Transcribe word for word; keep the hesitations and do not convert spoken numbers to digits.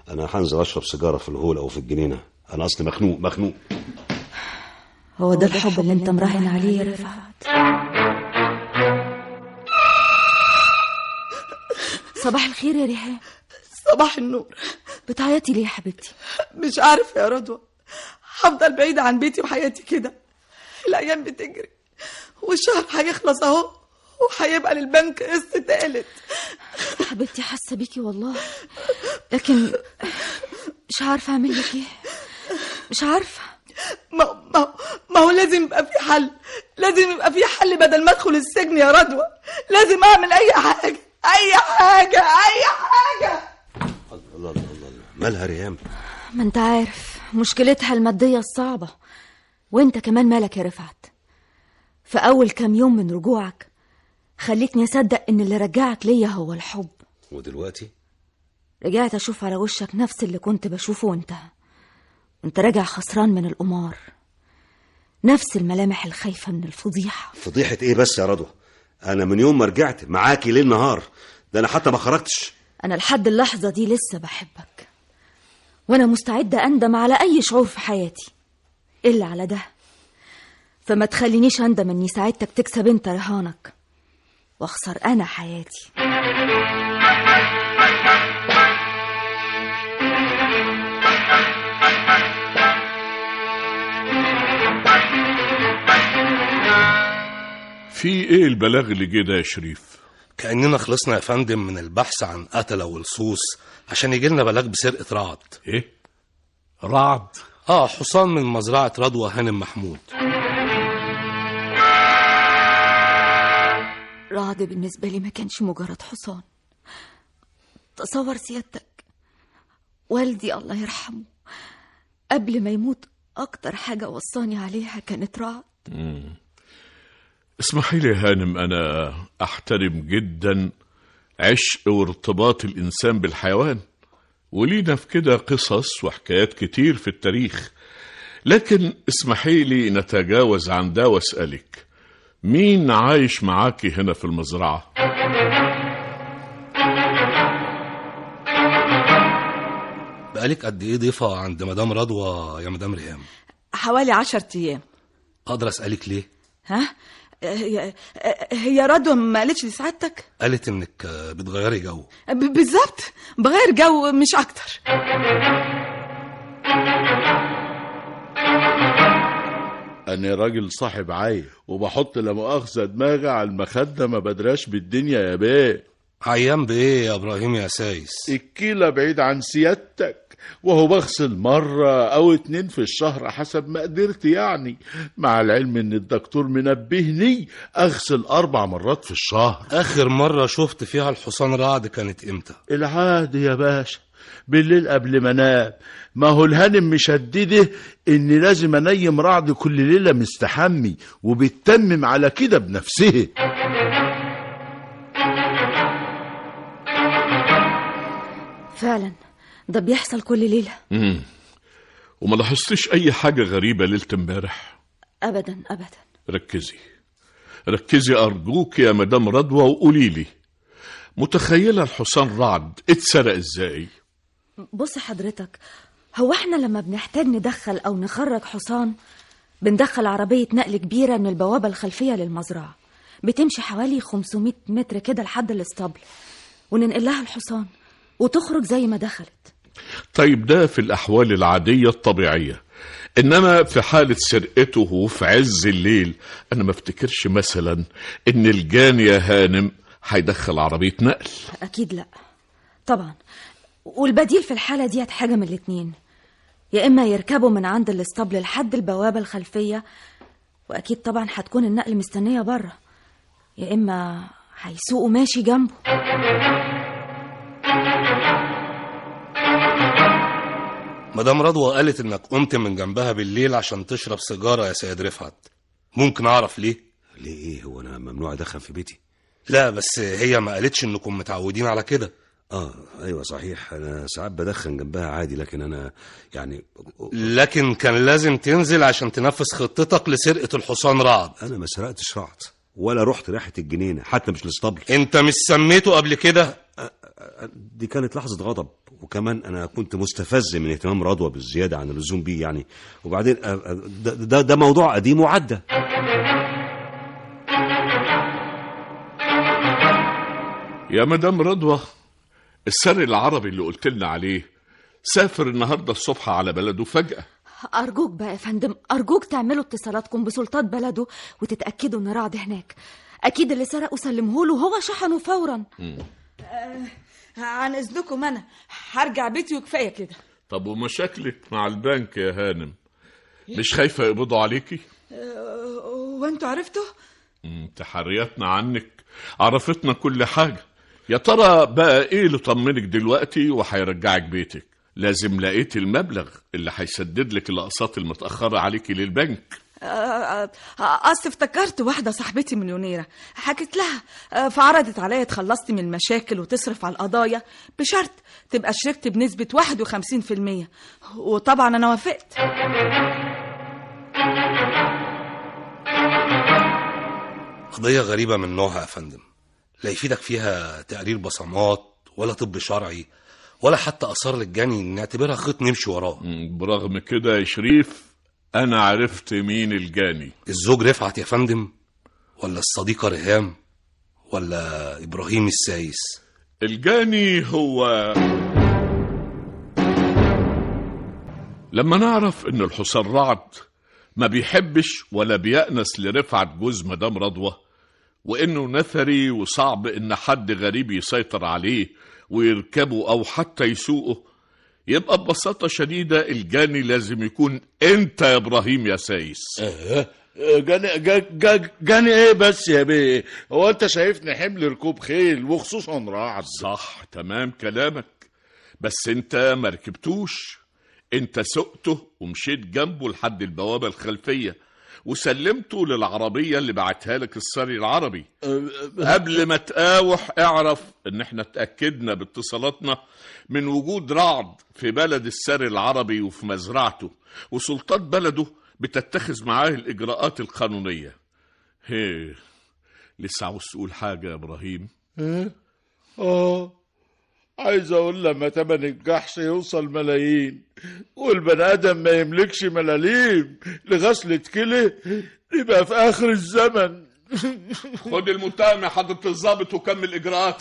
انا هنزل اشرب سيجاره في الهول او في الجنينه، انا اصلي مخنوق مخنوق. هو ده الحب اللي انت مراهن عليه يا رفعت؟ صباح الخير يا ريحان. صباح النور. بتعيطي ليه يا حبيبتي؟ مش عارف يا رضوى، هفضل بعيدة عن بيتي وحياتي كده. الأيام بتجري والشهر هيخلص أهو، وهيبقى للبنك قسط تالت. حبيبتي حاسة بيكي والله، لكن مش عارفة أعمل لك إيه، مش عارفة. ما, ما, ما هو لازم يبقى في حل، لازم يبقى في حل بدل ما أدخل السجن يا رضوى. لازم أعمل أي حاجة أي حاجة أي حاجة. الله الله الله، مالها ريهام؟ ما انت عارف مشكلتها المادية الصعبة، وانت كمان مالك يا رفعت. في أول كام يوم من رجوعك خليتني أصدق إن اللي رجعك ليا هو الحب، ودلوقتي رجعت أشوف على وشك نفس اللي كنت بشوفه وانت وانت راجع خسران من القمار، نفس الملامح الخايفة من الفضيحة. فضيحة ايه بس يا رضوى؟ انا من يوم ما رجعت معاكي ليل نهار، ده انا حتى ما خرجتش. انا لحد اللحظة دي لسه بحبك، وانا مستعدة اندم على اي شعور في حياتي الا على ده. فما تخلينيش اندم اني ساعدتك تكسب انت رهانك واخسر انا حياتي. في ايه البلاغ اللي جه ده يا شريف؟ كأننا خلصنا يا فندم من البحث عن قتلة ولصوص عشان يجيلنا بلاغ بسرقة رعد. ايه رعد؟ اه حصان من مزرعة رضوى هانم محمود. رعد بالنسبة لي ما كانش مجرد حصان. تصور سيادتك والدي الله يرحمه قبل ما يموت اكتر حاجة وصاني عليها كانت رعد. مم. اسمحي لي يا هانم، أنا أحترم جدا عشق وارتباط الإنسان بالحيوان، ولينا في كده قصص وحكايات كتير في التاريخ، لكن اسمحي لي نتجاوز عن ده واسألك، مين عايش معاكي هنا في المزرعة؟ بقالك قد ايه ضيفة عند مدام رضوى يا مدام ريهام؟ حوالي عشر أيام. أقدر أسألك ليه؟ ها؟ هي هي رضوى ما قالتش لسعادتك؟ قالت انك بتغيري جو. بالظبط، بغير جو مش اكتر. انا راجل صاحب عين وبحط لا مؤاخذه دماغي على المخده، ما بدراش بالدنيا يا بيه. عيان بايه يا ابراهيم يا سايس؟ الكيلة بعيد عن سيادتك، وهو بغسل مرة أو اتنين في الشهر حسب ما قدرت يعني، مع العلم إن الدكتور منبهني أغسل أربع مرات في الشهر. آخر مرة شفت فيها الحصان رعد كانت إمتى؟ العاد يا باشا بالليل قبل ما انام، ما هو الهانم مشدده إني لازم أنيم رعد كل ليلة مستحمي، وبتتمم على كده بنفسه. فعلا ده بيحصل كل ليلة. امم وما لاحظتش أي حاجة غريبة ليلة امبارح؟ أبدا أبدا. ركزي ركزي أرجوك يا مدام رضوى وقولي لي، متخيلة الحصان رعد اتسرق ازاي؟ بص حضرتك، هو احنا لما بنحتاج ندخل أو نخرج حصان بندخل عربية نقل كبيرة من البوابة الخلفية للمزرعة، بتمشي حوالي خمسمائة متر كده لحد الاسطبل، وننقل لها الحصان وتخرج زي ما دخلت. طيب ده في الأحوال العادية الطبيعية، إنما في حالة سرقته في عز الليل أنا ما افتكرش مثلا إن الجاني يا هانم هيدخل عربية نقل. أكيد لا طبعا. والبديل في الحالة دي حاجة من الاتنين، يا إما يركبوا من عند الاسطبل لحد البوابة الخلفية، وأكيد طبعا هتكون النقل مستنية بره، يا إما هيسوقوا ماشي جنبه. مدام رضوى قالت انك قمت من جنبها بالليل عشان تشرب سيجارة يا سيد رفعت، ممكن اعرف ليه؟ ليه ايه؟ هو انا ممنوع ادخن في بيتي؟ لا بس هي ما قالتش انكم متعودين على كده. اه ايوه صحيح، انا ساعات بدخن جنبها عادي، لكن انا يعني لكن كان لازم تنزل عشان تنفذ خطتك لسرقة الحصان رعد. انا ما سرقتش رعد ولا رحت ناحية الجنينة، حتى مش الاسطبل. انت مش سميته قبل كده؟ دي كانت لحظة غضب، وكمان أنا كنت مستفز من اهتمام رضوى بالزيادة عن اللزوم بيه يعني. وبعدين ده, ده, ده موضوع قديم وعدى. يا مدام رضوى، السر العربي اللي قلت لنا عليه سافر النهارده الصبح على بلده فجأة. أرجوك بقى يا فندم، أرجوك تعملوا اتصالاتكم بسلطات بلده وتتأكدوا إن رعد هناك. أكيد اللي سرقه سلمهوله وهو شحنه فورا. آه عن إذنكم أنا هرجع بيتي وكفاية كده. طب ومشاكلك مع البنك يا هانم، مش خايفة يقبضوا عليكي؟ آه وانتوا عرفتوا؟ تحرياتنا عنك عرفتنا كل حاجة. يا ترى بقى ايه اللي طمنك دلوقتي وهيرجعك بيتك؟ لازم لقيت المبلغ اللي هيسدد لك الاقساط المتأخرة عليكي للبنك. أصل افتكرت واحدة صاحبتي مليونيرة حكيت لها، فعرضت عليا تخلصتي من المشاكل وتصرف على القضايا بشرط تبقى شركت بنسبة واحد وخمسين في المية، وطبعا أنا وافقت. قضية غريبة من نوعها يا فندم، لا يفيدك فيها تقرير بصمات ولا طب شرعي ولا حتى آثار للجاني نعتبرها خيط نمشي وراه. برغم كده يا شريف أنا عرفت مين الجاني. الزوج رفعت يا فندم، ولا الصديقة ريهام، ولا إبراهيم السايس؟ الجاني هو لما نعرف إن الحصان رعد ما بيحبش ولا بيأنس لرفعت جوز مدام رضوى، وإنه نثري وصعب إن حد غريب يسيطر عليه ويركبه أو حتى يسوقه، يبقى ببساطة شديدة الجاني لازم يكون انت يا ابراهيم يا سايس. اه جاني, جاني, جاني ايه بس يا بيه؟ هو انت شايفني حمل ركوب خيل وخصوصا رعد؟ صح، تمام كلامك، بس انت ما ركبتوش، انت سقته ومشيت جنبه لحد البوابة الخلفية وسلمته للعربية اللي بعتها لك السري العربي. قبل ما تقاوح اعرف ان احنا اتأكدنا باتصالاتنا من وجود رعد في بلد السري العربي وفي مزرعته، وسلطات بلده بتتخذ معاه الإجراءات القانونية. هي لسه عاوز تقول حاجة يا إبراهيم؟ اه اه عايز اقول لما تمن الجحش يوصل ملايين والبني ادم ما يملكش ملاليم لغسلة كلى يبقى في اخر الزمن. خد المتهم يا حضرة الضابط وكمل اجراءات.